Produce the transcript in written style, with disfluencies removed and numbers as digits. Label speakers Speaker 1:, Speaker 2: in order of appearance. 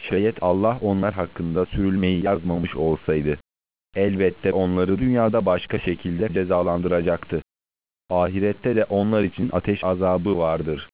Speaker 1: Şayet Allah onlar hakkında sürülmeyi yazmamış olsaydı, elbette onları dünyada başka şekilde cezalandıracaktı. Ahirette de onlar için ateş azabı vardır.